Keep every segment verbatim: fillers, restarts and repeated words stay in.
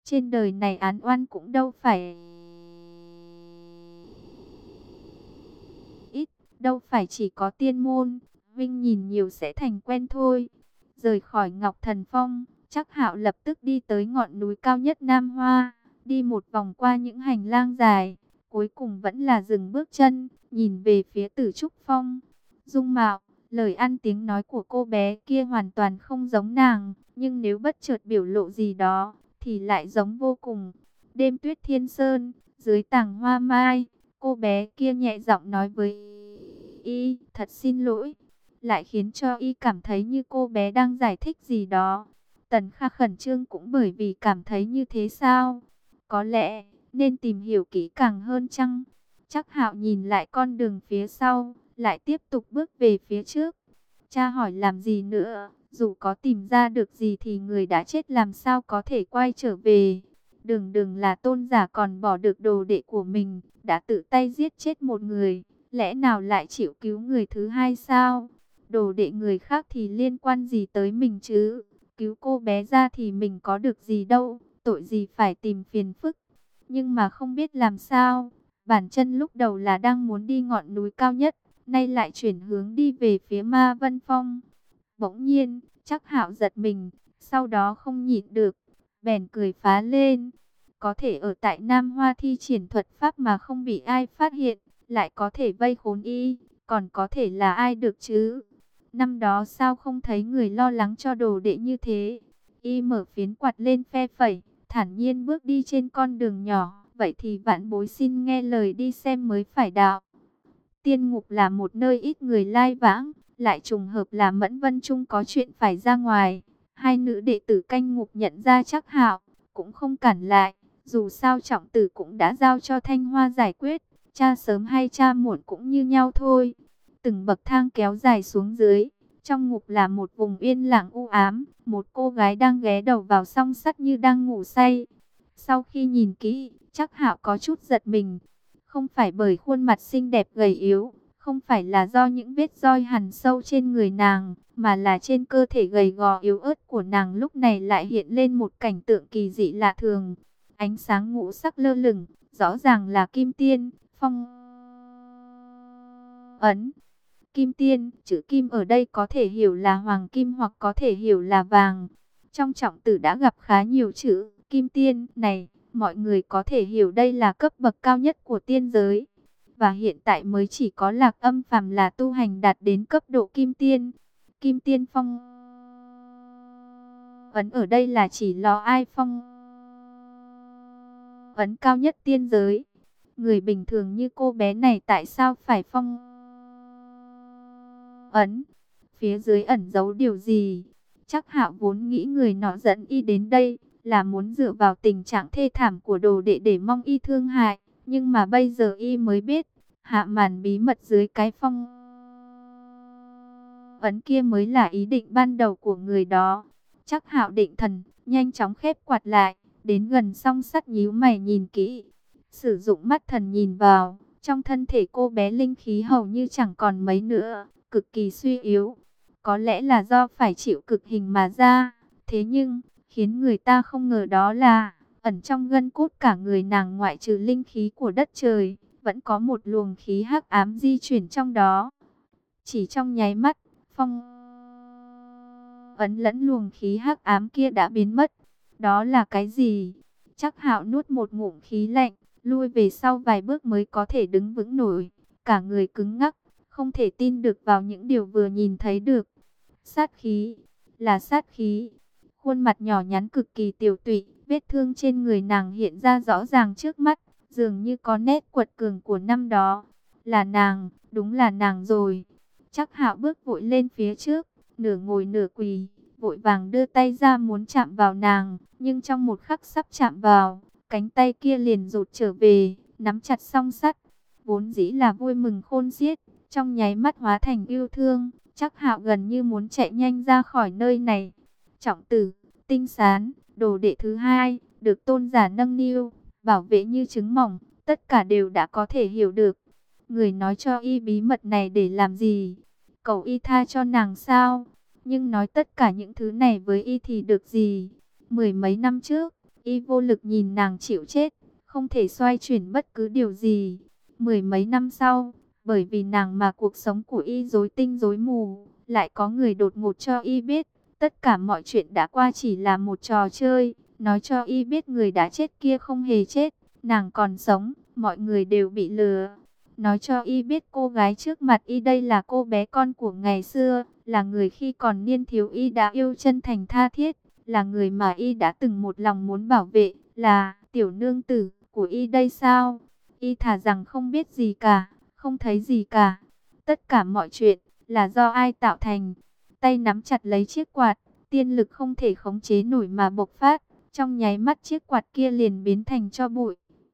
Trên đời này án oan cũng đâu phải ít, đâu phải chỉ có tiên môn, Vinh nhìn nhiều sẽ thành quen thôi. Rời khỏi Ngọc Thần Phong, Trác Hạo lập tức đi tới ngọn núi cao nhất Nam Hoa, đi một vòng qua những hành lang dài, cuối cùng vẫn là dừng bước chân, nhìn về phía Tử Trúc Phong. Dung mạo, lời ăn tiếng nói của cô bé kia hoàn toàn không giống nàng, nhưng nếu bất chợt biểu lộ gì đó, thì lại giống vô cùng. Đêm tuyết thiên sơn, dưới tàng hoa mai, cô bé kia nhẹ giọng nói với y, thật xin lỗi, lại khiến cho y cảm thấy như cô bé đang giải thích gì đó. Tần Kha khẩn trương cũng bởi vì cảm thấy như thế sao? Có lẽ nên tìm hiểu kỹ càng hơn chăng? Trác Hạo nhìn lại con đường phía sau, lại tiếp tục bước về phía trước. Cha hỏi làm gì nữa? Dù có tìm ra được gì thì người đã chết làm sao có thể quay trở về? Đừng đừng là tôn giả còn bỏ được đồ đệ của mình, đã tự tay giết chết một người, lẽ nào lại chịu cứu người thứ hai sao? Đồ đệ người khác thì liên quan gì tới mình chứ? Cứu cô bé ra thì mình có được gì đâu, tội gì phải tìm phiền phức. Nhưng mà không biết làm sao, bản chân lúc đầu là đang muốn đi ngọn núi cao nhất, nay lại chuyển hướng đi về phía Ma Vân Phong. Bỗng nhiên, Trác Hạo giật mình, sau đó không nhịn được, bèn cười phá lên. Có thể ở tại Nam Hoa thi triển thuật pháp mà không bị ai phát hiện, lại có thể vây khốn y, còn có thể là ai được chứ? Năm đó sao không thấy người lo lắng cho đồ đệ như thế? Y mở phiến quạt lên phe phẩy, thản nhiên bước đi trên con đường nhỏ. Vậy thì vạn bối xin nghe lời đi xem mới phải đạo. Tiên ngục là một nơi ít người lai vãng, lại trùng hợp là Mẫn Vân Trung có chuyện phải ra ngoài. Hai nữ đệ tử canh ngục nhận ra Trác Hạo, cũng không cản lại. Dù sao trọng tử cũng đã giao cho Thanh Hoa giải quyết, cha sớm hay cha muộn cũng như nhau thôi. Từng bậc thang kéo dài xuống dưới, trong ngục là một vùng yên lặng u ám, một cô gái đang ghé đầu vào song sắt như đang ngủ say. Sau khi nhìn kỹ, Trác Hạo có chút giật mình, không phải bởi khuôn mặt xinh đẹp gầy yếu, không phải là do những vết roi hằn sâu trên người nàng, mà là trên cơ thể gầy gò yếu ớt của nàng lúc này lại hiện lên một cảnh tượng kỳ dị lạ thường. Ánh sáng ngũ sắc lơ lửng, rõ ràng là kim tiên, phong ấn. Kim tiên, chữ kim ở đây có thể hiểu là hoàng kim hoặc có thể hiểu là vàng. Trong trọng tử đã gặp khá nhiều chữ kim tiên này, mọi người có thể hiểu đây là cấp bậc cao nhất của tiên giới. Và hiện tại mới chỉ có Lạc Âm phàm là tu hành đạt đến cấp độ kim tiên. Kim tiên phong ấn ở đây là chỉ lò ai phong ấn cao nhất tiên giới. Người bình thường như cô bé này tại sao phải phong ấn? Phía dưới ẩn giấu điều gì? Trác Hạo vốn nghĩ người nọ dẫn y đến đây là muốn dựa vào tình trạng thê thảm của đồ đệ để mong y thương hại, nhưng mà bây giờ y mới biết, hạ màn bí mật dưới cái phong ấn kia mới là ý định ban đầu của người đó. Trác Hạo định thần, nhanh chóng khép quạt lại, đến gần song sắt nhíu mày nhìn kỹ, sử dụng mắt thần nhìn vào, trong thân thể cô bé linh khí hầu như chẳng còn mấy nữa, cực kỳ suy yếu. Có lẽ là do phải chịu cực hình mà ra, thế nhưng khiến người ta không ngờ đó là ẩn trong gân cốt cả người nàng, ngoại trừ linh khí của đất trời, vẫn có một luồng khí hắc ám di chuyển trong đó. Chỉ trong nháy mắt, phong ấn lẫn luồng khí hắc ám kia đã biến mất. Đó là cái gì? Trác Hạo nuốt một ngụm khí lạnh, lui về sau vài bước mới có thể đứng vững nổi, cả người cứng ngắc, không thể tin được vào những điều vừa nhìn thấy được. Sát khí, là sát khí. Khuôn mặt nhỏ nhắn cực kỳ tiểu tụy, vết thương trên người nàng hiện ra rõ ràng trước mắt, dường như có nét quật cường của năm đó. Là nàng, đúng là nàng rồi. Trác Hạo bước vội lên phía trước, nửa ngồi nửa quỳ, vội vàng đưa tay ra muốn chạm vào nàng, nhưng trong một khắc sắp chạm vào, cánh tay kia liền rụt trở về, nắm chặt song sắt. Vốn dĩ là vui mừng khôn xiết, trong nháy mắt hóa thành yêu thương. Trác Hạo gần như muốn chạy nhanh ra khỏi nơi này. Trọng tử, Tinh Sán, đồ đệ thứ hai, được tôn giả nâng niu, bảo vệ như trứng mỏng, tất cả đều đã có thể hiểu được. Người nói cho y bí mật này để làm gì? Cầu y tha cho nàng sao? Nhưng nói tất cả những thứ này với y thì được gì? Mười mấy năm trước, Y vô lực nhìn nàng chịu chết, không thể xoay chuyển bất cứ điều gì. Mười mấy năm sau, bởi vì nàng mà cuộc sống của Y rối tinh rối mù, lại có người đột ngột cho Y biết, tất cả mọi chuyện đã qua chỉ là một trò chơi, nói cho Y biết người đã chết kia không hề chết, nàng còn sống, mọi người đều bị lừa. Nói cho Y biết cô gái trước mặt Y đây là cô bé con của ngày xưa, là người khi còn niên thiếu Y đã yêu chân thành tha thiết, là người mà Y đã từng một lòng muốn bảo vệ, là tiểu nương tử của Y đây sao? Y thà rằng không biết gì cả, không thấy gì cả. Tất cả mọi chuyện là do ai tạo thành? Tay nắm chặt lấy chiếc quạt, tiên lực không thể khống chế nổi mà bộc phát, trong nháy mắt chiếc quạt kia liền biến thành tro bụi.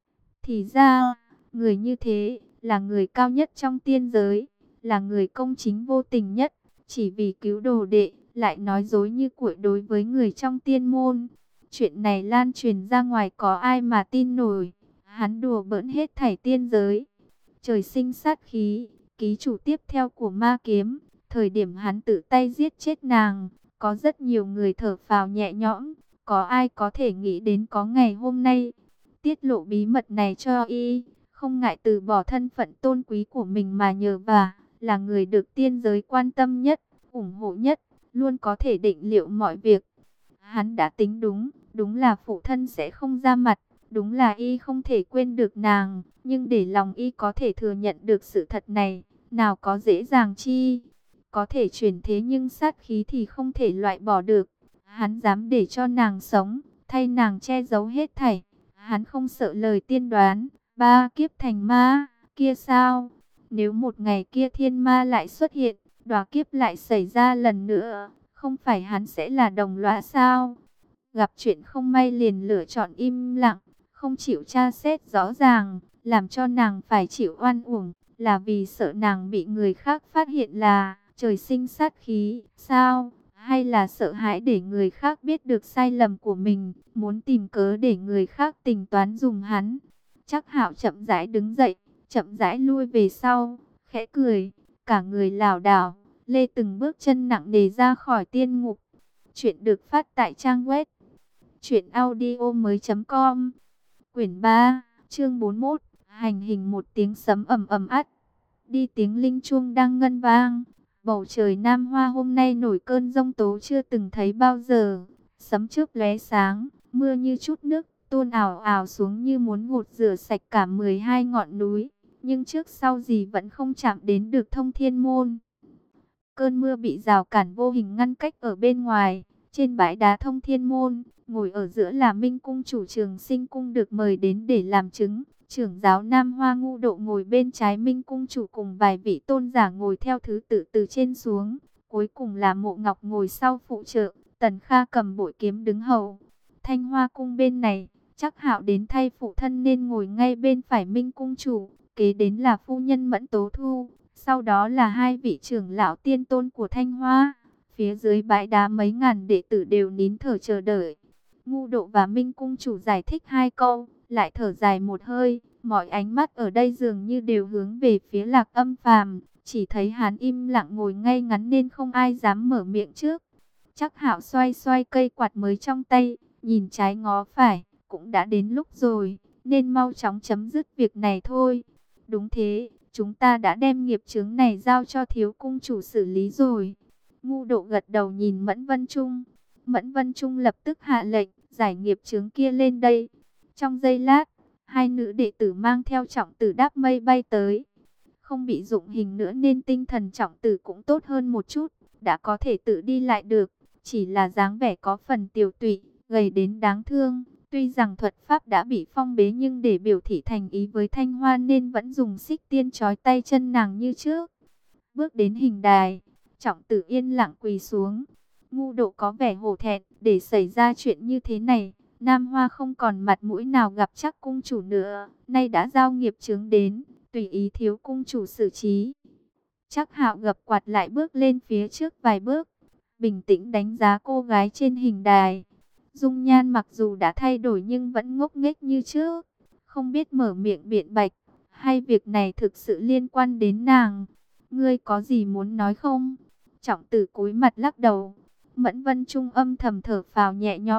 Thì ra, người như thế là người cao nhất trong tiên giới, là người công chính vô tình nhất, chỉ vì cứu đồ đệ, lại nói dối như cuội đối với người trong tiên môn. Chuyện này lan truyền ra ngoài có ai mà tin nổi, hắn đùa bỡn hết thảy tiên giới. Trời sinh sát khí, ký chủ tiếp theo của ma kiếm, thời điểm hắn tự tay giết chết nàng, có rất nhiều người thở phào nhẹ nhõm, có ai có thể nghĩ đến có ngày hôm nay. Tiết lộ bí mật này cho Y, không ngại từ bỏ thân phận tôn quý của mình mà nhờ vả, là người được tiên giới quan tâm nhất, ủng hộ nhất, luôn có thể định liệu mọi việc. Hắn đã tính đúng, đúng là phụ thân sẽ không ra mặt, đúng là Y không thể quên được nàng, nhưng để lòng Y có thể thừa nhận được sự thật này, nào có dễ dàng chi. Có thể chuyển thế nhưng sát khí thì không thể loại bỏ được. Hắn dám để cho nàng sống, thay nàng che giấu hết thảy. Hắn không sợ lời tiên đoán, ba kiếp thành ma, kia sao? Nếu một ngày kia thiên ma lại xuất hiện, đọa kiếp lại xảy ra lần nữa, không phải hắn sẽ là đồng lõa sao? Gặp chuyện không may liền lựa chọn im lặng, không chịu tra xét rõ ràng, làm cho nàng phải chịu oan uổng, là vì sợ nàng bị người khác phát hiện là trời sinh sát khí, sao? Hay là sợ hãi để người khác biết được sai lầm của mình, muốn tìm cớ để người khác tính toán dùng hắn. Chắc Hạo chậm rãi đứng dậy, chậm rãi lui về sau, khẽ cười, cả người lảo đảo, lê từng bước chân nặng nề ra khỏi tiên ngục. Chuyện được phát tại trang web truyện audio mới chấm com. Quyển ba, chương bốn mươi mốt, hành hình. Một tiếng sấm ầm ầm ắt, đi tiếng linh chuông đang ngân vang. Bầu trời Nam Hoa hôm nay nổi cơn giông tố chưa từng thấy bao giờ. Sấm chớp lóe sáng, mưa như chút nước, tuôn ảo ảo xuống như muốn gột rửa sạch cả mười hai ngọn núi. Nhưng trước sau gì vẫn không chạm đến được Thông Thiên Môn. Cơn mưa bị rào cản vô hình ngăn cách ở bên ngoài. Trên bãi đá Thông Thiên Môn, ngồi ở giữa là Minh Cung chủ Trường Sinh Cung được mời đến để làm chứng. Trưởng giáo Nam Hoa Ngu Độ ngồi bên trái Minh Cung chủ cùng vài vị tôn giả ngồi theo thứ tự từ trên xuống. Cuối cùng là Mộ Ngọc ngồi sau phụ trợ, Tần Kha cầm bội kiếm đứng hầu. Thanh Hoa Cung bên này, chắc Hạo đến thay phụ thân nên ngồi ngay bên phải Minh Cung chủ. Kế đến là phu nhân Mẫn Tố Thu, sau đó là hai vị trưởng lão tiên tôn của Thanh Hoa. Phía dưới bãi đá mấy ngàn đệ tử đều nín thở chờ đợi. Ngu Độ và Minh Cung chủ giải thích hai câu, lại thở dài một hơi. Mọi ánh mắt ở đây dường như đều hướng về phía Lạc Âm Phàm, chỉ thấy hắn im lặng ngồi ngay ngắn nên không ai dám mở miệng trước. Chắc Hạo xoay xoay cây quạt mới trong tay, nhìn trái ngó phải, cũng đã đến lúc rồi, nên mau chóng chấm dứt việc này thôi. Đúng thế, chúng ta đã đem nghiệp chướng này giao cho thiếu cung chủ xử lý rồi. Ngu Độ gật đầu nhìn Mẫn Vân Trung. Mẫn Vân Trung lập tức hạ lệnh, giải nghiệp chướng kia lên đây. Trong giây lát, hai nữ đệ tử mang theo trọng tử đáp mây bay tới. Không bị dụng hình nữa nên tinh thần trọng tử cũng tốt hơn một chút, đã có thể tự đi lại được. Chỉ là dáng vẻ có phần tiều tụy, gầy đến đáng thương. Tuy rằng thuật pháp đã bị phong bế nhưng để biểu thị thành ý với Thanh Hoa nên vẫn dùng xích tiên trói tay chân nàng như trước. Bước đến hình đài, trọng tử yên lặng quỳ xuống. Ngu Độ có vẻ hổ thẹn, để xảy ra chuyện như thế này, Nam Hoa không còn mặt mũi nào gặp chắc cung chủ nữa, nay đã giao nghiệp chướng đến, tùy ý thiếu cung chủ xử trí. Chắc Hạo gập quạt lại bước lên phía trước vài bước, bình tĩnh đánh giá cô gái trên hình đài. Dung nhan mặc dù đã thay đổi nhưng vẫn ngốc nghếch như trước, không biết mở miệng biện bạch, hay việc này thực sự liên quan đến nàng. Ngươi có gì muốn nói không? Trọng tử cúi mặt lắc đầu. Mẫn Vân Trung âm thầm thở phào nhẹ nhõm,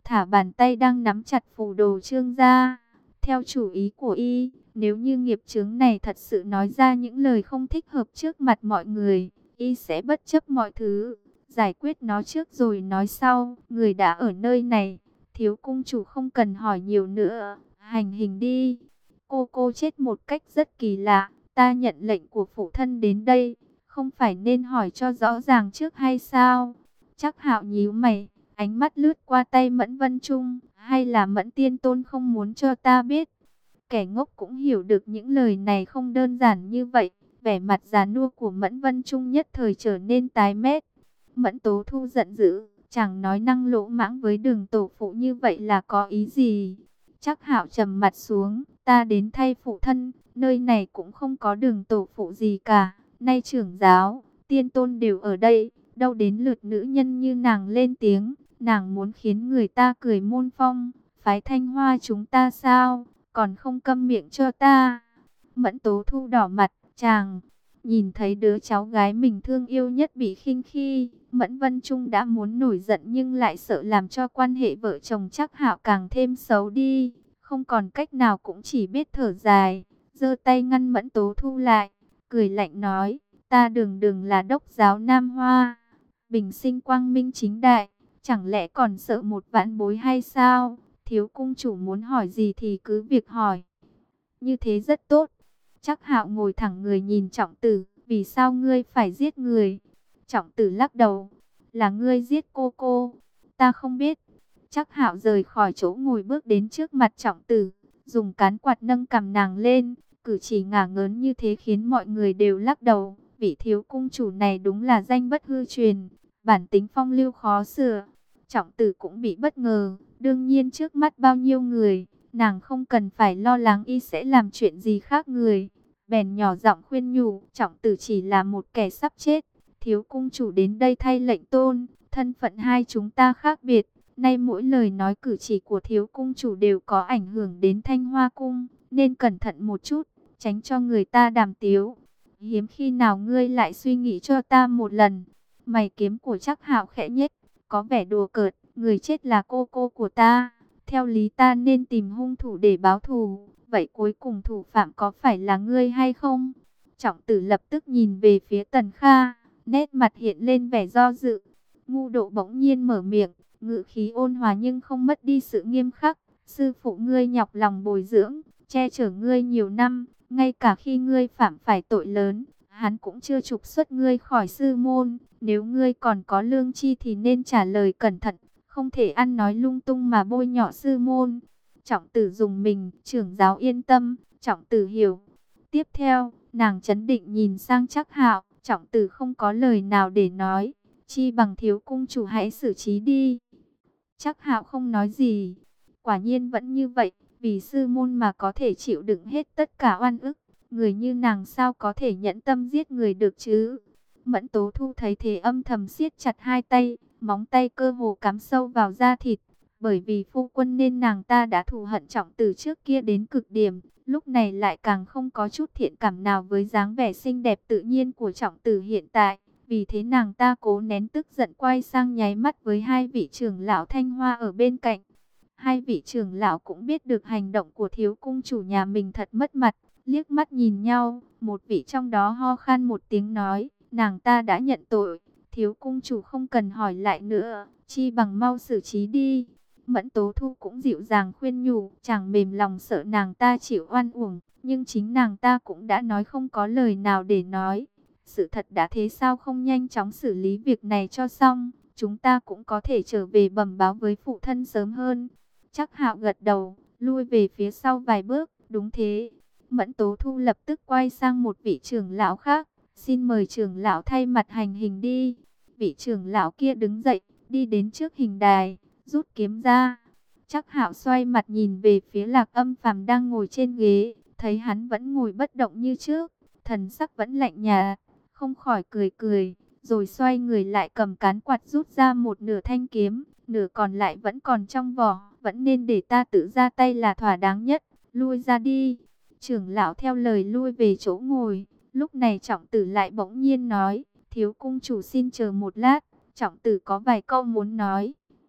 thả bàn tay đang nắm chặt phù đồ chương ra. Theo chủ ý của y, nếu như nghiệp chướng này thật sự nói ra những lời không thích hợp trước mặt mọi người, y sẽ bất chấp mọi thứ, giải quyết nó trước rồi nói sau. Người đã ở nơi này, thiếu cung chủ không cần hỏi nhiều nữa, hành hình đi. Cô cô chết một cách rất kỳ lạ, ta nhận lệnh của phụ thân đến đây, không phải nên hỏi cho rõ ràng trước hay sao? Chắc Hạo nhíu mày, ánh mắt lướt qua tay Mẫn Vân Trung, hay là Mẫn Tiên Tôn không muốn cho ta biết? Kẻ ngốc cũng hiểu được những lời này không đơn giản như vậy. Vẻ mặt già nua của Mẫn Vân Trung nhất thời trở nên tái mét. Mẫn Tố Thu giận dữ, chẳng nói năng lỗ mãng với Đường tổ phụ như vậy là có ý gì? Chắc Hạo trầm mặt xuống, ta đến thay phụ thân, nơi này cũng không có Đường tổ phụ gì cả. Nay trưởng giáo, tiên tôn đều ở đây, đâu đến lượt nữ nhân như nàng lên tiếng. Nàng muốn khiến người ta cười môn phong, phái Thanh Hoa chúng ta sao? Còn không câm miệng cho ta. Mẫn Tố Thu đỏ mặt, chàng nhìn thấy đứa cháu gái mình thương yêu nhất bị khinh khi, Mẫn Vân Trung đã muốn nổi giận nhưng lại sợ làm cho quan hệ vợ chồng Trác Hạo càng thêm xấu đi, không còn cách nào cũng chỉ biết thở dài, giơ tay ngăn Mẫn Tố Thu lại, cười lạnh nói: "Ta Đường Đường là đốc giáo Nam Hoa, bình sinh quang minh chính đại, chẳng lẽ còn sợ một vãn bối hay sao? Thiếu cung chủ muốn hỏi gì thì cứ việc hỏi." Như thế rất tốt. Trác Hạo ngồi thẳng người nhìn Trọng Tử, vì sao ngươi phải giết người? Trọng Tử lắc đầu, là ngươi giết cô cô. Ta không biết. Trác Hạo rời khỏi chỗ ngồi bước đến trước mặt Trọng Tử, dùng cán quạt nâng cằm nàng lên, cử chỉ ngả ngớn như thế khiến mọi người đều lắc đầu. Vị thiếu cung chủ này đúng là danh bất hư truyền, bản tính phong lưu khó sửa. Trọng Tử cũng bị bất ngờ, đương nhiên trước mắt bao nhiêu người, nàng không cần phải lo lắng y sẽ làm chuyện gì khác người. Bèn nhỏ giọng khuyên nhủ, Trọng Tử chỉ là một kẻ sắp chết, thiếu cung chủ đến đây thay lệnh tôn, thân phận hai chúng ta khác biệt. Nay mỗi lời nói cử chỉ của thiếu cung chủ đều có ảnh hưởng đến Thanh Hoa cung, nên cẩn thận một chút, tránh cho người ta đàm tiếu. Hiếm khi nào ngươi lại suy nghĩ cho ta một lần. Mày kiếm của Trác Hạo khẽ nhếch, có vẻ đùa cợt, người chết là cô cô của ta. Theo lý ta nên tìm hung thủ để báo thù, vậy cuối cùng thủ phạm có phải là ngươi hay không? Trọng Tử lập tức nhìn về phía Tần Kha, nét mặt hiện lên vẻ do dự. Ngu Độ bỗng nhiên mở miệng, ngữ khí ôn hòa nhưng không mất đi sự nghiêm khắc. Sư phụ ngươi nhọc lòng bồi dưỡng, che chở ngươi nhiều năm, ngay cả khi ngươi phạm phải tội lớn, hắn cũng chưa trục xuất ngươi khỏi sư môn. Nếu ngươi còn có lương tri thì nên trả lời cẩn thận, không thể ăn nói lung tung mà bôi nhọ sư môn. Trọng Tử dùng mình, trưởng giáo yên tâm, Trọng Tử hiểu. Tiếp theo, nàng trấn định nhìn sang Trác Hạo, Trọng Tử không có lời nào để nói, chi bằng thiếu cung chủ hãy xử trí đi. Trác Hạo không nói gì, quả nhiên vẫn như vậy, vì sư môn mà có thể chịu đựng hết tất cả oan ức, người như nàng sao có thể nhẫn tâm giết người được chứ? Mẫn Tố Thu thấy thế âm thầm siết chặt hai tay, móng tay cơ hồ cắm sâu vào da thịt. Bởi vì phu quân nên nàng ta đã thù hận Trọng Tử trước kia đến cực điểm, lúc này lại càng không có chút thiện cảm nào với dáng vẻ xinh đẹp tự nhiên của Trọng Tử hiện tại. Vì thế nàng ta cố nén tức giận quay sang nháy mắt với hai vị trưởng lão Thanh Hoa ở bên cạnh. Hai vị trưởng lão cũng biết được hành động của thiếu cung chủ nhà mình thật mất mặt, liếc mắt nhìn nhau, một vị trong đó ho khan một tiếng nói, nàng ta đã nhận tội, thiếu cung chủ không cần hỏi lại nữa, chi bằng mau xử trí đi. Mẫn Tố Thu cũng dịu dàng khuyên nhủ, chẳng mềm lòng sợ nàng ta chịu oan uổng, nhưng chính nàng ta cũng đã nói không có lời nào để nói. Sự thật đã thế sao không nhanh chóng xử lý việc này cho xong, chúng ta cũng có thể trở về bẩm báo với phụ thân sớm hơn. Trác Hạo gật đầu, lui về phía sau vài bước, đúng thế. Mẫn Tố Thu lập tức quay sang một vị trưởng lão khác, xin mời trưởng lão thay mặt hành hình đi. Vị trưởng lão kia đứng dậy, đi đến trước hình đài, rút kiếm ra. Trác Hạo xoay mặt nhìn về phía Lạc Âm Phàm đang ngồi trên ghế, thấy hắn vẫn ngồi bất động như trước, thần sắc vẫn lạnh nhạt, không khỏi cười cười, rồi xoay người lại cầm cán quạt rút ra một nửa thanh kiếm, nửa còn lại vẫn còn trong vỏ, vẫn nên để ta tự ra tay là thỏa đáng nhất, lui ra đi. Trưởng lão theo lời lui về chỗ ngồi, lúc này Trọng Tử lại bỗng nhiên nói, thiếu cung chủ xin chờ một lát, Trọng Tử có vài câu muốn nói.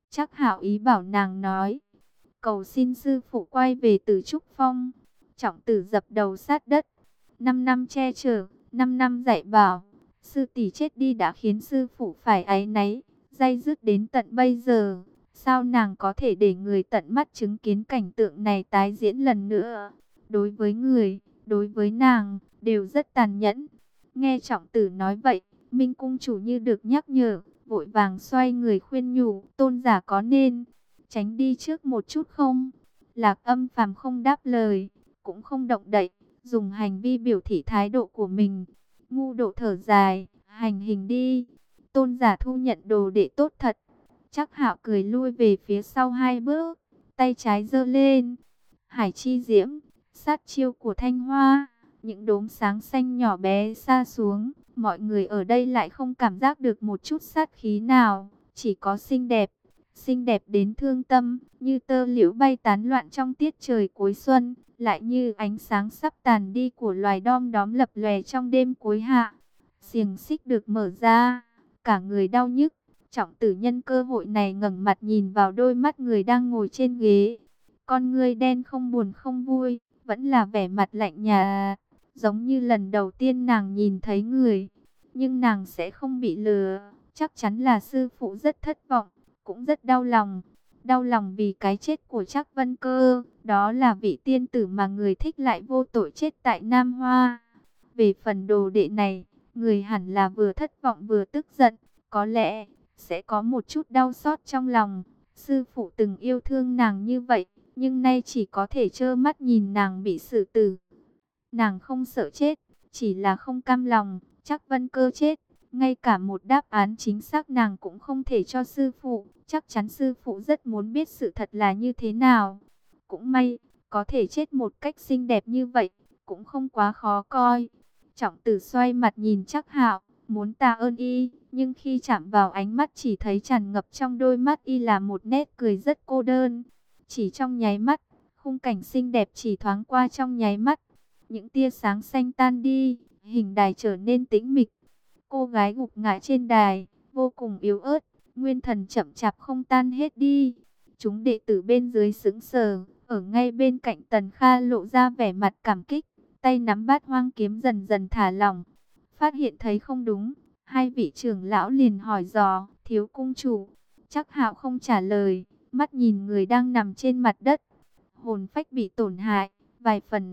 Trác Hạo ý bảo nàng nói, cầu xin sư phụ quay về Tử Trúc Phong. Trọng Tử dập đầu sát đất, năm năm che chở, năm năm dạy bảo, sư tỷ chết đi đã khiến sư phụ phải áy náy, day dứt đến tận bây giờ. Sao nàng có thể để người tận mắt chứng kiến cảnh tượng này tái diễn lần nữa? Đối với người, đối với nàng, đều rất tàn nhẫn. Nghe Trọng Tử nói vậy, Minh cung chủ như được nhắc nhở, vội vàng xoay người khuyên nhủ, tôn giả có nên tránh đi trước một chút không? Lạc Âm Phàm không đáp lời, cũng không động đậy, dùng hành vi biểu thị thái độ của mình. Ngu độ thở dài, hành hình đi. Tôn giả thu nhận đồ đệ tốt thật. Trác Hạo cười lui về phía sau hai bước, tay trái giơ lên. Hải chi diễm, sát chiêu của Thanh Hoa, những đốm sáng xanh nhỏ bé xa xuống, mọi người ở đây lại không cảm giác được một chút sát khí nào, chỉ có xinh đẹp, xinh đẹp đến thương tâm, như tơ liễu bay tán loạn trong tiết trời cuối xuân, lại như ánh sáng sắp tàn đi của loài đom đóm lập lòe trong đêm cuối hạ. Xiềng xích được mở ra, cả người đau nhức. Trọng Tử nhân cơ hội này ngẩng mặt nhìn vào đôi mắt người đang ngồi trên ghế. Con ngươi đen không buồn không vui, vẫn là vẻ mặt lạnh nhạt, giống như lần đầu tiên nàng nhìn thấy người. Nhưng nàng sẽ không bị lừa, chắc chắn là sư phụ rất thất vọng, cũng rất đau lòng. Đau lòng vì cái chết của Trác Vân Cơ, đó là vị tiên tử mà người thích lại vô tội chết tại Nam Hoa. Về phần đồ đệ này, người hẳn là vừa thất vọng vừa tức giận, có lẽ sẽ có một chút đau xót trong lòng. Sư phụ từng yêu thương nàng như vậy, nhưng nay chỉ có thể trơ mắt nhìn nàng bị xử tử. Nàng không sợ chết, chỉ là không cam lòng. Trác Vân Cơ chết, ngay cả một đáp án chính xác nàng cũng không thể cho sư phụ. Chắc chắn sư phụ rất muốn biết sự thật là như thế nào. Cũng may, có thể chết một cách xinh đẹp như vậy, cũng không quá khó coi. Trọng Tử xoay mặt nhìn Trác Hạo, muốn tạ ơn y, nhưng khi chạm vào ánh mắt chỉ thấy tràn ngập trong đôi mắt y là một nét cười rất cô đơn. Chỉ trong nháy mắt, khung cảnh xinh đẹp chỉ thoáng qua trong nháy mắt. Những tia sáng xanh tan đi, hình đài trở nên tĩnh mịch. Cô gái gục ngã trên đài, vô cùng yếu ớt, nguyên thần chậm chạp không tan hết đi. Chúng đệ tử bên dưới sững sờ, ở ngay bên cạnh Tần Kha lộ ra vẻ mặt cảm kích, tay nắm bát hoang kiếm dần dần thả lỏng. Phát hiện thấy không đúng, hai vị trưởng lão liền hỏi dò, thiếu cung chủ. Trác Hạo không trả lời, mắt nhìn người đang nằm trên mặt đất. Hồn phách bị tổn hại, vài phần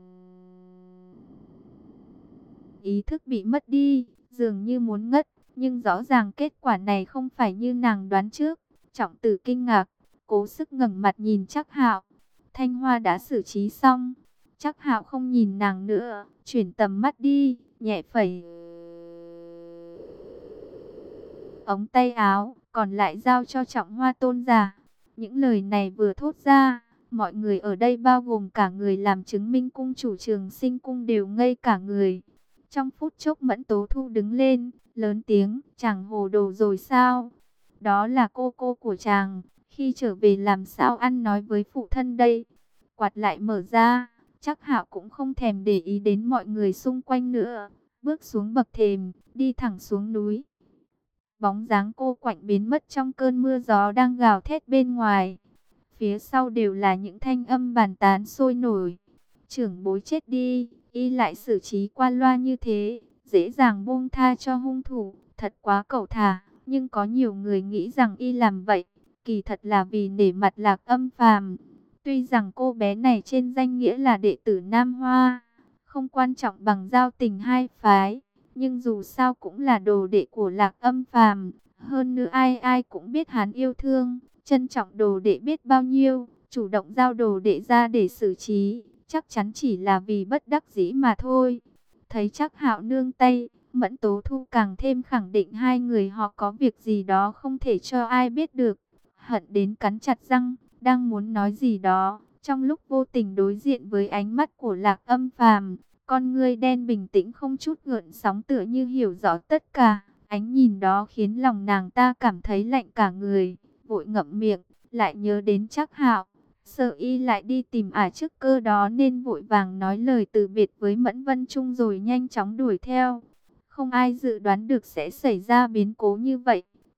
ý thức bị mất đi, dường như muốn ngất, nhưng rõ ràng kết quả này không phải như nàng đoán trước. Trọng Tử kinh ngạc, cố sức ngẩng mặt nhìn Trác Hạo. Thanh Hoa đã xử trí xong. Trác Hạo không nhìn nàng nữa, chuyển tầm mắt đi, nhẹ phẩy ống tay áo, còn lại giao cho Trọng Hoa tôn giả. Những lời này vừa thốt ra, mọi người ở đây bao gồm cả người làm chứng minh cung chủ Trường Sinh cung đều ngây cả người. Trong phút chốc Mẫn Tố Thu đứng lên, lớn tiếng, chàng hồ đồ rồi sao? Đó là cô cô của chàng, khi trở về làm sao ăn nói với phụ thân đây? Quạt lại mở ra, Trác Hạo cũng không thèm để ý đến mọi người xung quanh nữa, bước xuống bậc thềm, đi thẳng xuống núi. Bóng dáng cô quạnh biến mất trong cơn mưa gió đang gào thét bên ngoài. Phía sau đều là những thanh âm bàn tán sôi nổi. Trưởng bối chết đi, y lại xử trí qua loa như thế, dễ dàng buông tha cho hung thủ, thật quá cẩu thả. Nhưng có nhiều người nghĩ rằng y làm vậy, kỳ thật là vì nể mặt Lạc Âm Phàm. Tuy rằng cô bé này trên danh nghĩa là đệ tử Nam Hoa, không quan trọng bằng giao tình hai phái, nhưng dù sao cũng là đồ đệ của Lạc Âm Phàm. Hơn nữa ai ai cũng biết hắn yêu thương, trân trọng đồ đệ biết bao nhiêu, chủ động giao đồ đệ ra để xử trí, chắc chắn chỉ là vì bất đắc dĩ mà thôi. Thấy Trác Hạo nương tay, Mẫn Tố Thu càng thêm khẳng định hai người họ có việc gì đó không thể cho ai biết được. Hận đến cắn chặt răng, đang muốn nói gì đó, trong lúc vô tình đối diện với ánh mắt của Lạc Âm Phàm, con ngươi đen bình tĩnh không chút gợn sóng tựa như hiểu rõ tất cả. Ánh nhìn đó khiến lòng nàng ta cảm thấy lạnh cả người, vội ngậm miệng, lại nhớ đến Trác Hạo. Sợ y lại đi tìm ả trước cơ đó nên vội vàng nói lời từ biệt với Mẫn Vân Trung rồi nhanh chóng đuổi theo. Không ai dự đoán được sẽ xảy ra biến cố như vậy.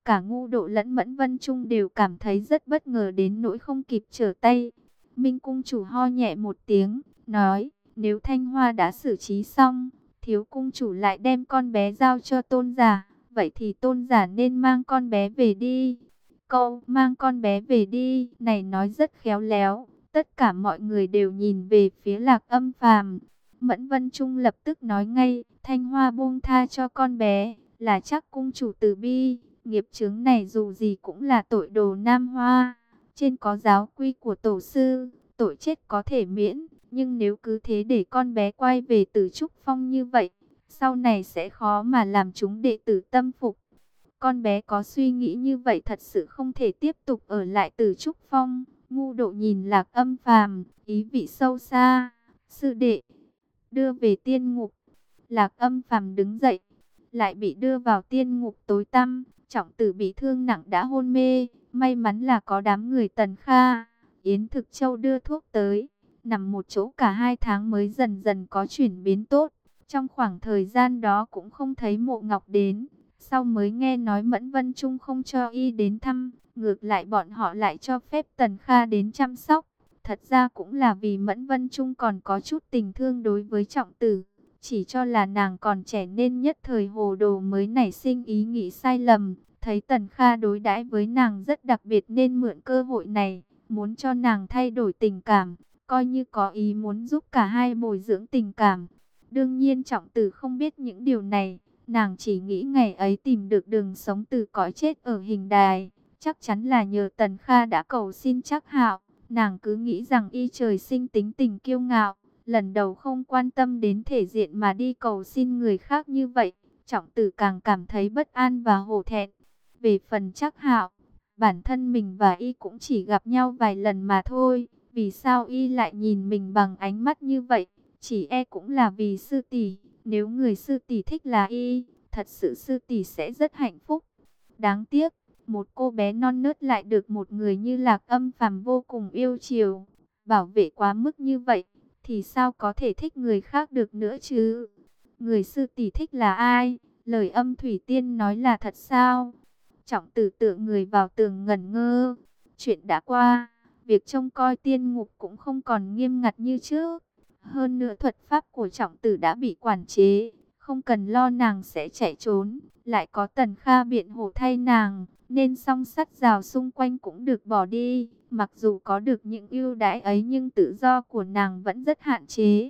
Cả Ngu Độ lẫn Mẫn Vân Trung đều cảm thấy rất bất ngờ đến nỗi không kịp trở tay. Minh cung chủ ho nhẹ một tiếng, nói, nếu Thanh Hoa đã xử trí xong, thiếu cung chủ lại đem con bé giao cho tôn giả, vậy thì tôn giả nên mang con bé về đi. Câu mang con bé về đi này nói rất khéo léo, tất cả mọi người đều nhìn về phía Lạc Âm Phàm. Mẫn Vân Trung lập tức nói ngay, Thanh Hoa buông tha cho con bé, là chắc cung chủ từ bi, nghiệp chướng này dù gì cũng là tội đồ Nam Hoa. Trên có giáo quy của tổ sư, tội chết có thể miễn, nhưng nếu cứ thế để con bé quay về Tử Trúc Phong như vậy, sau này sẽ khó mà làm chúng đệ tử tâm phục. Con bé có suy nghĩ như vậy thật sự không thể tiếp tục ở lại Tử Trúc Phong. Ngu Độ nhìn Lạc Âm Phàm, ý vị sâu xa, sư đệ, đưa về tiên ngục. Lạc Âm Phàm đứng dậy, lại bị đưa vào tiên ngục tối tăm. Trọng Tử bị thương nặng đã hôn mê, may mắn là có đám người Tần Kha, Yến Thực Châu đưa thuốc tới, nằm một chỗ cả hai tháng mới dần dần có chuyển biến tốt. Trong khoảng thời gian đó cũng không thấy Mộ Ngọc đến, sau mới nghe nói Mẫn Vân Trung không cho y đến thăm, ngược lại bọn họ lại cho phép Tần Kha đến chăm sóc. Thật ra cũng là vì Mẫn Vân Trung còn có chút tình thương đối với Trọng Tử, chỉ cho là nàng còn trẻ nên nhất thời hồ đồ mới nảy sinh ý nghĩ sai lầm. Thấy Tần Kha đối đãi với nàng rất đặc biệt nên mượn cơ hội này, muốn cho nàng thay đổi tình cảm, coi như có ý muốn giúp cả hai bồi dưỡng tình cảm. Đương nhiên Trọng Tử không biết những điều này, nàng chỉ nghĩ ngày ấy tìm được đường sống từ cõi chết ở hình đài, chắc chắn là nhờ Tần Kha đã cầu xin Trác Hạo. Nàng cứ nghĩ rằng y trời sinh tính tình kiêu ngạo, lần đầu không quan tâm đến thể diện mà đi cầu xin người khác như vậy. Trọng Tử càng cảm thấy bất an và hổ thẹn. Về phần Trác Hạo, bản thân mình và y cũng chỉ gặp nhau vài lần mà thôi. Vì sao y lại nhìn mình bằng ánh mắt như vậy? Chỉ e cũng là vì sư tỷ. Nếu người sư tỷ thích là y, thật sự sư tỷ sẽ rất hạnh phúc. Đáng tiếc, một cô bé non nớt lại được một người như Lạc Âm Phàm vô cùng yêu chiều, bảo vệ quá mức như vậy, thì sao có thể thích người khác được nữa chứ? Người sư tỷ thích là ai? Lời Âm Thủy Tiên nói là thật sao? Trọng Tử tựa người vào tường ngẩn ngơ. Chuyện đã qua, việc trông coi tiên ngục cũng không còn nghiêm ngặt như trước. Hơn nữa thuật pháp của Trọng Tử đã bị quản chế, không cần lo nàng sẽ chạy trốn. Lại có Tần Kha biện hộ thay nàng, nên song sắt rào xung quanh cũng được bỏ đi. Mặc dù có được những ưu đãi ấy nhưng tự do của nàng vẫn rất hạn chế.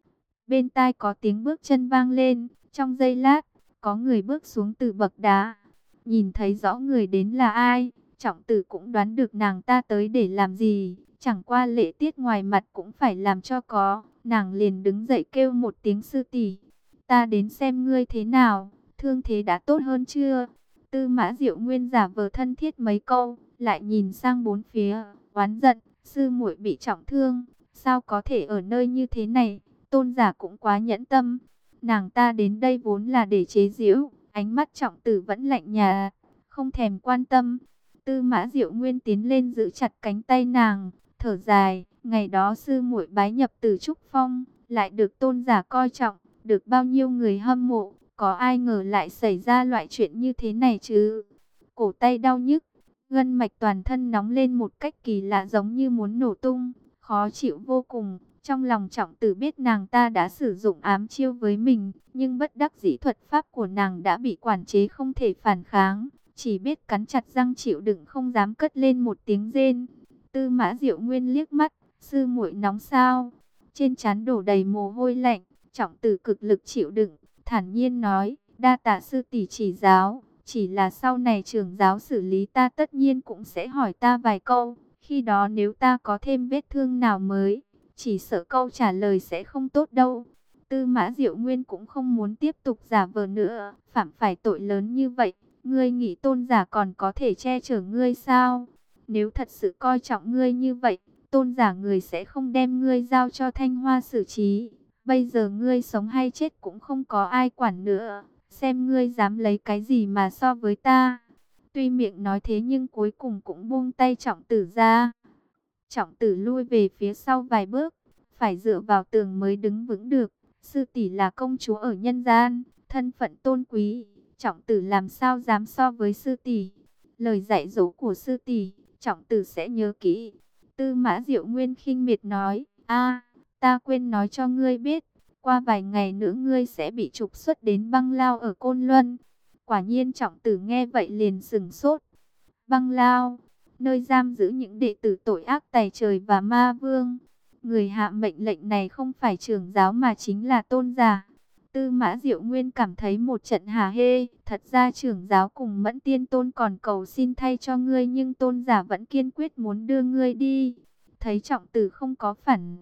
Bên tai có tiếng bước chân vang lên, trong giây lát, có người bước xuống từ bậc đá. Nhìn thấy rõ người đến là ai, Trọng Tử cũng đoán được nàng ta tới để làm gì. Chẳng qua lễ tiết ngoài mặt cũng phải làm cho có. Nàng liền đứng dậy kêu một tiếng sư tỷ. Ta đến xem ngươi thế nào, thương thế đã tốt hơn chưa? Tư Mã Diệu Nguyên giả vờ thân thiết mấy câu, lại nhìn sang bốn phía, oán giận, sư muội bị trọng thương, sao có thể ở nơi như thế này, tôn giả cũng quá nhẫn tâm. Nàng ta đến đây vốn là để chế giễu, ánh mắt Trọng Tử vẫn lạnh nhạt, không thèm quan tâm. Tư Mã Diệu Nguyên tiến lên giữ chặt cánh tay nàng, thở dài, ngày đó sư muội bái nhập Tử Trúc Phong, lại được tôn giả coi trọng, được bao nhiêu người hâm mộ, có ai ngờ lại xảy ra loại chuyện như thế này chứ? Cổ tay đau nhức, gân mạch toàn thân nóng lên một cách kỳ lạ giống như muốn nổ tung, khó chịu vô cùng. Trong lòng Trọng Tử biết nàng ta đã sử dụng ám chiêu với mình, nhưng bất đắc dĩ thuật pháp của nàng đã bị quản chế không thể phản kháng, chỉ biết cắn chặt răng chịu đựng không dám cất lên một tiếng rên. Tư Mã Diệu Nguyên liếc mắt, sư muội nóng sao? Trên trán đổ đầy mồ hôi lạnh, Trọng Tử cực lực chịu đựng, thản nhiên nói, đa tạ sư tỷ chỉ giáo, chỉ là sau này trưởng giáo xử lý ta tất nhiên cũng sẽ hỏi ta vài câu, khi đó nếu ta có thêm vết thương nào mới, chỉ sợ câu trả lời sẽ không tốt đâu. Tư Mã Diệu Nguyên cũng không muốn tiếp tục giả vờ nữa, phạm phải tội lớn như vậy, ngươi nghĩ tôn giả còn có thể che chở ngươi sao? Nếu thật sự coi trọng ngươi như vậy, tôn giả người sẽ không đem ngươi giao cho Thanh Hoa xử trí. Bây giờ ngươi sống hay chết cũng không có ai quản nữa, xem ngươi dám lấy cái gì mà so với ta. Tuy miệng nói thế nhưng cuối cùng cũng buông tay Trọng Tử ra. Trọng Tử lui về phía sau vài bước, phải dựa vào tường mới đứng vững được. Sư tỷ là công chúa ở nhân gian, thân phận tôn quý, Trọng Tử làm sao dám so với sư tỷ. lời dạy dỗ của sư tỷ, Trọng Tử sẽ nhớ kỹ. Tư Mã Diệu Nguyên khinh miệt nói, a, ta quên nói cho ngươi biết, qua vài ngày nữa ngươi sẽ bị trục xuất đến băng lao ở Côn Luân. Quả nhiên Trọng Tử nghe vậy liền sửng sốt. Băng lao, nơi giam giữ những đệ tử tội ác tày trời và ma vương. Người hạ mệnh lệnh này không phải trưởng giáo mà chính là Tôn giả. Tư Mã Diệu Nguyên cảm thấy một trận hả hê. Thật ra trưởng giáo cùng Mẫn Tiên Tôn còn cầu xin thay cho ngươi, nhưng Tôn giả vẫn kiên quyết muốn đưa ngươi đi. Thấy Trọng Tử không có phản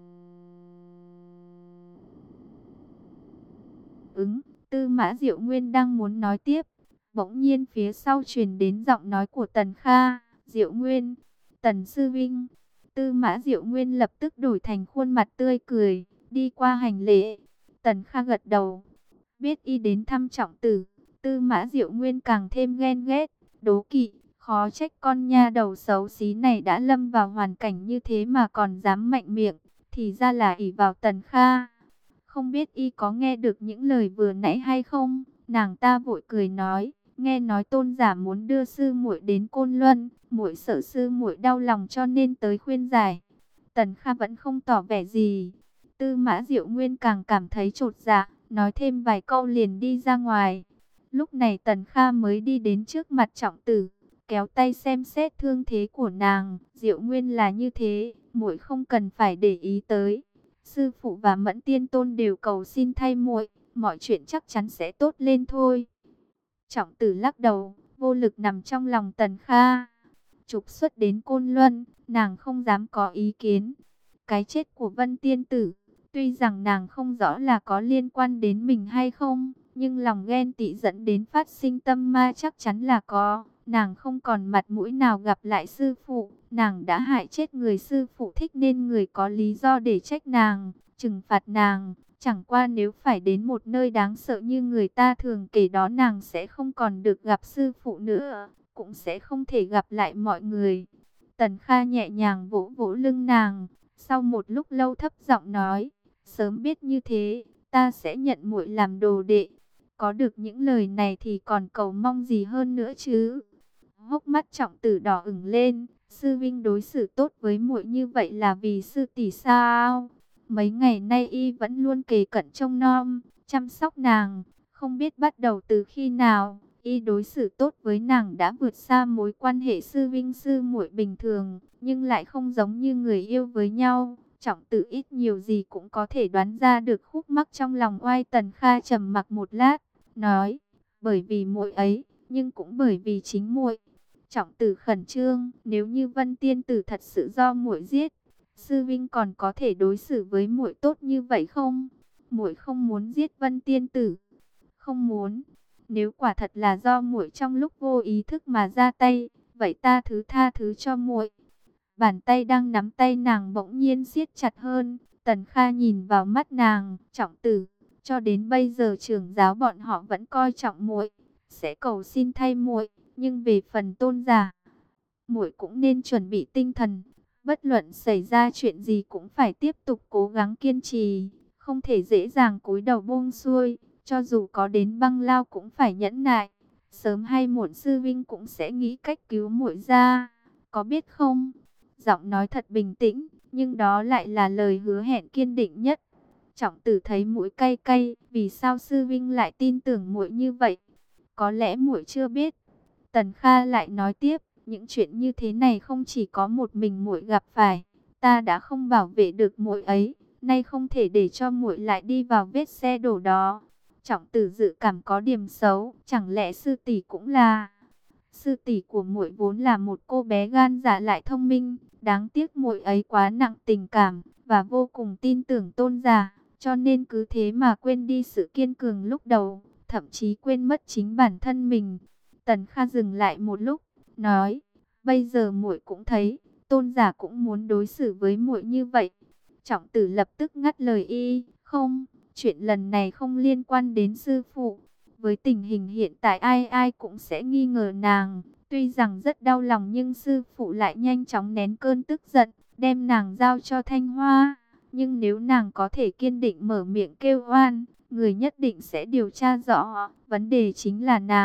ứng, Tư Mã Diệu Nguyên đang muốn nói tiếp, bỗng nhiên phía sau truyền đến giọng nói của Tần Kha. Diệu Nguyên, Tần sư vinh. Tư Mã Diệu Nguyên lập tức đổi thành khuôn mặt tươi cười, đi qua hành lễ. Tần Kha gật đầu, biết y đến thăm Trọng Tử. Tư Mã Diệu Nguyên càng thêm ghen ghét, đố kỵ, khó trách con nha đầu xấu xí này đã lâm vào hoàn cảnh như thế mà còn dám mạnh miệng, thì ra là ỷ vào Tần Kha. Không biết y có nghe được những lời vừa nãy hay không? Nàng ta vội cười nói, nghe nói Tôn giả muốn đưa sư muội đến Côn Luân, muội sợ sư muội đau lòng cho nên tới khuyên giải. Tần Kha vẫn không tỏ vẻ gì. Tư Mã Diệu Nguyên càng cảm thấy chột dạ, nói thêm vài câu liền đi ra ngoài. Lúc này Tần Kha mới đi đến trước mặt Trọng Tử, kéo tay xem xét thương thế của nàng. Diệu Nguyên là như thế, muội không cần phải để ý tới. Sư phụ và Mẫn Tiên Tôn đều cầu xin thay muội, mọi chuyện chắc chắn sẽ tốt lên thôi. Trọng Tử lắc đầu, vô lực nằm trong lòng Tần Kha. Trục xuất đến Côn Luân, nàng không dám có ý kiến. Cái chết của Vân Tiên Tử, tuy rằng nàng không rõ là có liên quan đến mình hay không, nhưng lòng ghen tị dẫn đến phát sinh tâm ma chắc chắn là có. Nàng không còn mặt mũi nào gặp lại sư phụ, nàng đã hại chết người sư phụ thích nên người có lý do để trách nàng, trừng phạt nàng. Chẳng qua nếu phải đến một nơi đáng sợ như người ta thường kể đó, nàng sẽ không còn được gặp sư phụ nữa, cũng sẽ không thể gặp lại mọi người. Tần Kha nhẹ nhàng vỗ vỗ lưng nàng, sau một lúc lâu thấp giọng nói, sớm biết như thế, ta sẽ nhận muội làm đồ đệ. Có được những lời này thì còn cầu mong gì hơn nữa chứ. Hốc mắt Trọng Tử đỏ ửng lên, sư vinh đối xử tốt với muội như vậy là vì sư tỷ sao? Mấy ngày nay y vẫn luôn kề cận trông nom, chăm sóc nàng, không biết bắt đầu từ khi nào, y đối xử tốt với nàng đã vượt xa mối quan hệ sư vinh sư muội bình thường, nhưng lại không giống như người yêu với nhau. Trọng Tử ít nhiều gì cũng có thể đoán ra được khúc mắc trong lòng oai. Tần Kha trầm mặc một lát, nói, bởi vì muội ấy, nhưng cũng bởi vì chính muội. Trọng Tử khẩn trương, nếu như Vân Tiên Tử thật sự do muội giết, sư vinh còn có thể đối xử với muội tốt như vậy không? Muội không muốn giết Vân Tiên Tử, không muốn. Nếu quả thật là do muội trong lúc vô ý thức mà ra tay, vậy ta thứ tha thứ cho muội. Bàn tay đang nắm tay nàng bỗng nhiên siết chặt hơn. Tần Kha nhìn vào mắt nàng, Trọng Tử, cho đến bây giờ trưởng giáo bọn họ vẫn coi trọng muội, sẽ cầu xin thay muội, nhưng về phần Tôn giả, muội cũng nên chuẩn bị tinh thần. Bất luận xảy ra chuyện gì cũng phải tiếp tục cố gắng kiên trì, không thể dễ dàng cúi đầu buông xuôi. Cho dù có đến băng lao cũng phải nhẫn nại. Sớm hay muộn sư vinh cũng sẽ nghĩ cách cứu muội ra, có biết không? Giọng nói thật bình tĩnh, nhưng đó lại là lời hứa hẹn kiên định nhất. Trọng Tử thấy mũi cay cay, vì sao sư vinh lại tin tưởng muội như vậy? Có lẽ muội chưa biết. Tần Kha lại nói tiếp, những chuyện như thế này không chỉ có một mình muội gặp phải, ta đã không bảo vệ được muội ấy, nay không thể để cho muội lại đi vào vết xe đổ đó. Trọng Tử dự cảm có điểm xấu, chẳng lẽ sư tỷ cũng là? Sư tỷ của muội vốn là một cô bé gan dạ lại thông minh, đáng tiếc muội ấy quá nặng tình cảm và vô cùng tin tưởng Tôn giả, cho nên cứ thế mà quên đi sự kiên cường lúc đầu, thậm chí quên mất chính bản thân mình. Tần Kha dừng lại một lúc, nói, bây giờ muội cũng thấy, Tôn giả cũng muốn đối xử với muội như vậy. Trọng Tử lập tức ngắt lời y, không, chuyện lần này không liên quan đến sư phụ. Với tình hình hiện tại ai ai cũng sẽ nghi ngờ nàng. Tuy rằng rất đau lòng nhưng sư phụ lại nhanh chóng nén cơn tức giận, đem nàng giao cho Thanh Hoa. Nhưng nếu nàng có thể kiên định mở miệng kêu oan, người nhất định sẽ điều tra rõ. Vấn đề chính là nàng,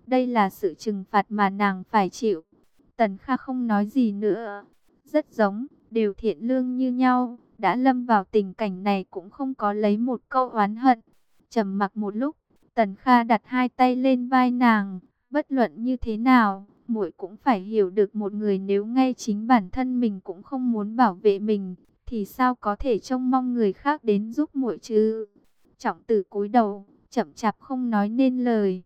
đây là sự trừng phạt mà nàng phải chịu. Tần Kha không nói gì nữa, rất giống, đều thiện lương như nhau, đã lâm vào tình cảnh này cũng không có lấy một câu oán hận. Trầm mặc một lúc, Tần Kha đặt hai tay lên vai nàng, bất luận như thế nào, muội cũng phải hiểu được một người nếu ngay chính bản thân mình cũng không muốn bảo vệ mình, thì sao có thể trông mong người khác đến giúp muội chứ? Trọng Tử cúi đầu, chậm chạp không nói nên lời.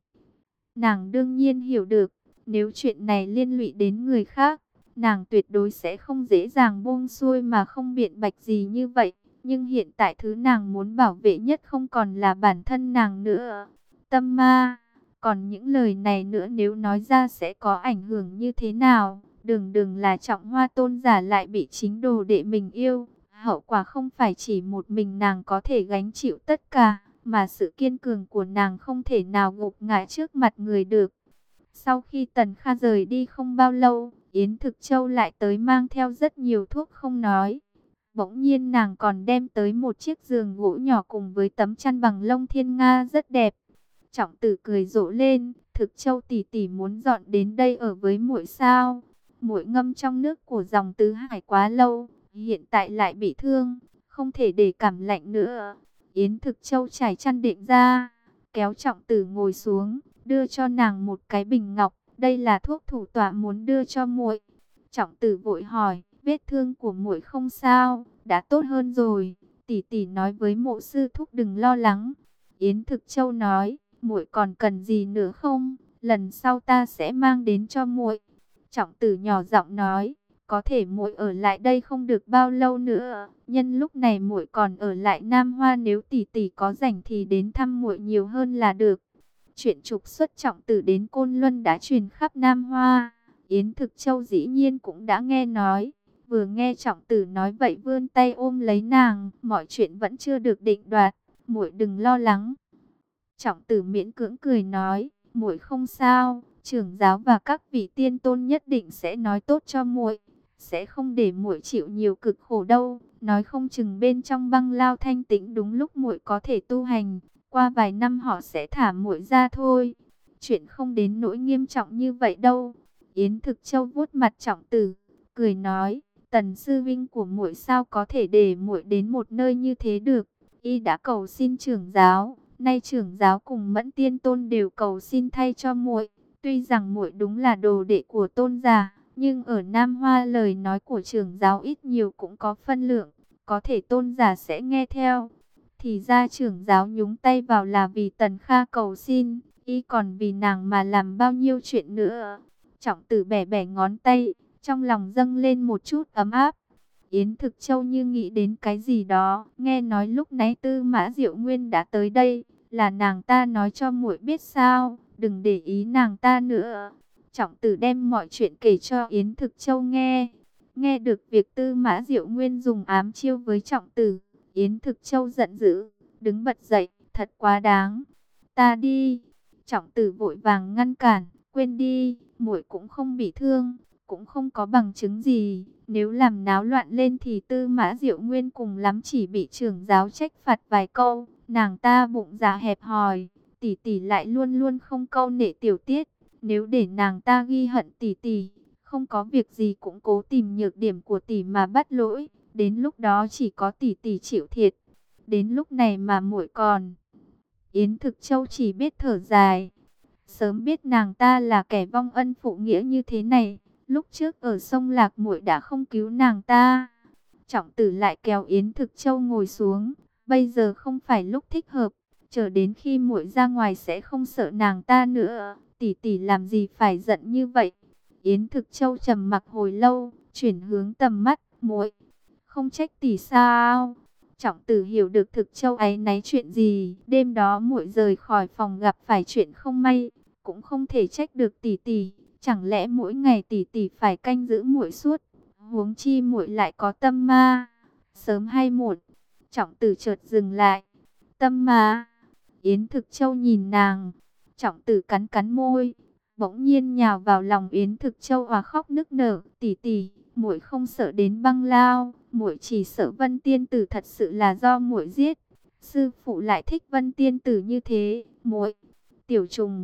Nàng đương nhiên hiểu được, nếu chuyện này liên lụy đến người khác, nàng tuyệt đối sẽ không dễ dàng buông xuôi mà không biện bạch gì như vậy. Nhưng hiện tại thứ nàng muốn bảo vệ nhất không còn là bản thân nàng nữa. Tâm ma, còn những lời này nữa nếu nói ra sẽ có ảnh hưởng như thế nào? Đừng đừng là Trọng Hoa tôn giả lại bị chính đồ đệ mình yêu. Hậu quả không phải chỉ một mình nàng có thể gánh chịu tất cả, mà sự kiên cường của nàng không thể nào gục ngã trước mặt người được. Sau khi Tần Kha rời đi không bao lâu, Yến Thực Châu lại tới mang theo rất nhiều thuốc không nói. Bỗng nhiên nàng còn đem tới một chiếc giường gỗ nhỏ cùng với tấm chăn bằng lông thiên nga rất đẹp. Trọng Tử cười rộ lên, Thực Châu tỷ tỷ muốn dọn đến đây ở với muội sao? Muội ngâm trong nước của dòng Tứ Hải quá lâu, hiện tại lại bị thương, không thể để cảm lạnh nữa. Yến Thực Châu trải chăn đệm ra, kéo Trọng Tử ngồi xuống, đưa cho nàng một cái bình ngọc, đây là thuốc thủ tọa muốn đưa cho muội. Trọng Tử vội hỏi, vết thương của muội không sao, đã tốt hơn rồi, tỷ tỷ nói với Mộ sư thúc đừng lo lắng. Yến Thực Châu nói, muội còn cần gì nữa không? Lần sau ta sẽ mang đến cho muội. Trọng Tử nhỏ giọng nói, có thể muội ở lại đây không được bao lâu nữa, nhân lúc này muội còn ở lại Nam Hoa, nếu tỷ tỷ có rảnh thì đến thăm muội nhiều hơn là được. Chuyện trục xuất Trọng Tử đến Côn Luân đã truyền khắp Nam Hoa, Yến Thực Châu dĩ nhiên cũng đã nghe nói. Vừa nghe Trọng Tử nói vậy vươn tay ôm lấy nàng, mọi chuyện vẫn chưa được định đoạt, muội đừng lo lắng. Trọng Tử miễn cưỡng cười nói, muội không sao, trưởng giáo và các vị tiên tôn nhất định sẽ nói tốt cho muội, sẽ không để muội chịu nhiều cực khổ đâu, nói không chừng bên trong băng lao thanh tĩnh đúng lúc muội có thể tu hành, qua vài năm họ sẽ thả muội ra thôi. Chuyện không đến nỗi nghiêm trọng như vậy đâu. Yến Thực Châu vuốt mặt Trọng Tử, cười nói, Tần sư vinh của muội sao có thể để muội đến một nơi như thế được. Y đã cầu xin trưởng giáo, nay trưởng giáo cùng Mẫn Tiên Tôn đều cầu xin thay cho muội. Tuy rằng muội đúng là đồ đệ của tôn giả, nhưng ở Nam Hoa lời nói của trưởng giáo ít nhiều cũng có phân lượng, có thể tôn giả sẽ nghe theo. Thì ra trưởng giáo nhúng tay vào là vì Tần Kha cầu xin, y còn vì nàng mà làm bao nhiêu chuyện nữa. Trọng Tử bẻ bẻ ngón tay, trong lòng dâng lên một chút ấm áp. Yến Thực Châu như nghĩ đến cái gì đó, nghe nói lúc nãy Tư Mã Diệu Nguyên đã tới đây, là nàng ta nói cho muội biết sao, đừng để ý nàng ta nữa. Trọng Tử đem mọi chuyện kể cho Yến Thực Châu nghe. Nghe được việc Tư Mã Diệu Nguyên dùng ám chiêu với Trọng Tử, Yến Thực Châu giận dữ, đứng bật dậy, thật quá đáng. Ta đi. Trọng Tử vội vàng ngăn cản, quên đi, muội cũng không bị thương, cũng không có bằng chứng gì. Nếu làm náo loạn lên thì Tư Mã Diệu Nguyên cùng lắm chỉ bị trưởng giáo trách phạt vài câu. Nàng ta bụng dạ hẹp hòi, tỷ tỷ lại luôn luôn không câu nệ tiểu tiết. Nếu để nàng ta ghi hận tỷ tỷ, không có việc gì cũng cố tìm nhược điểm của tỷ mà bắt lỗi, đến lúc đó chỉ có tỷ tỷ chịu thiệt. Đến lúc này mà muội còn. Yến Thực Châu chỉ biết thở dài. Sớm biết nàng ta là kẻ vong ân phụ nghĩa như thế này, lúc trước ở sông Lạc muội đã không cứu nàng ta. Trọng Tử lại kéo Yến Thực Châu ngồi xuống, bây giờ không phải lúc thích hợp, chờ đến khi muội ra ngoài sẽ không sợ nàng ta nữa. Tỷ tỷ làm gì phải giận như vậy? Yến Thực Châu trầm mặc hồi lâu, chuyển hướng tầm mắt, muội không trách tỷ sao? Trọng Tử hiểu được Thực Châu áy náy chuyện gì, đêm đó muội rời khỏi phòng gặp phải chuyện không may, cũng không thể trách được tỷ tỷ, chẳng lẽ mỗi ngày tỷ tỷ phải canh giữ muội suốt, huống chi muội lại có tâm ma, sớm hay muộn. Trọng Tử chợt dừng lại. Tâm ma? Yến Thực Châu nhìn nàng, Trọng Tử cắn cắn môi, bỗng nhiên nhào vào lòng Yến Thực Châu và khóc nức nở, tỷ tỷ, muội không sợ đến băng lao, muội chỉ sợ Vân Tiên Tử thật sự là do muội giết. Sư phụ lại thích Vân Tiên Tử như thế, muội. Tiểu Trùng.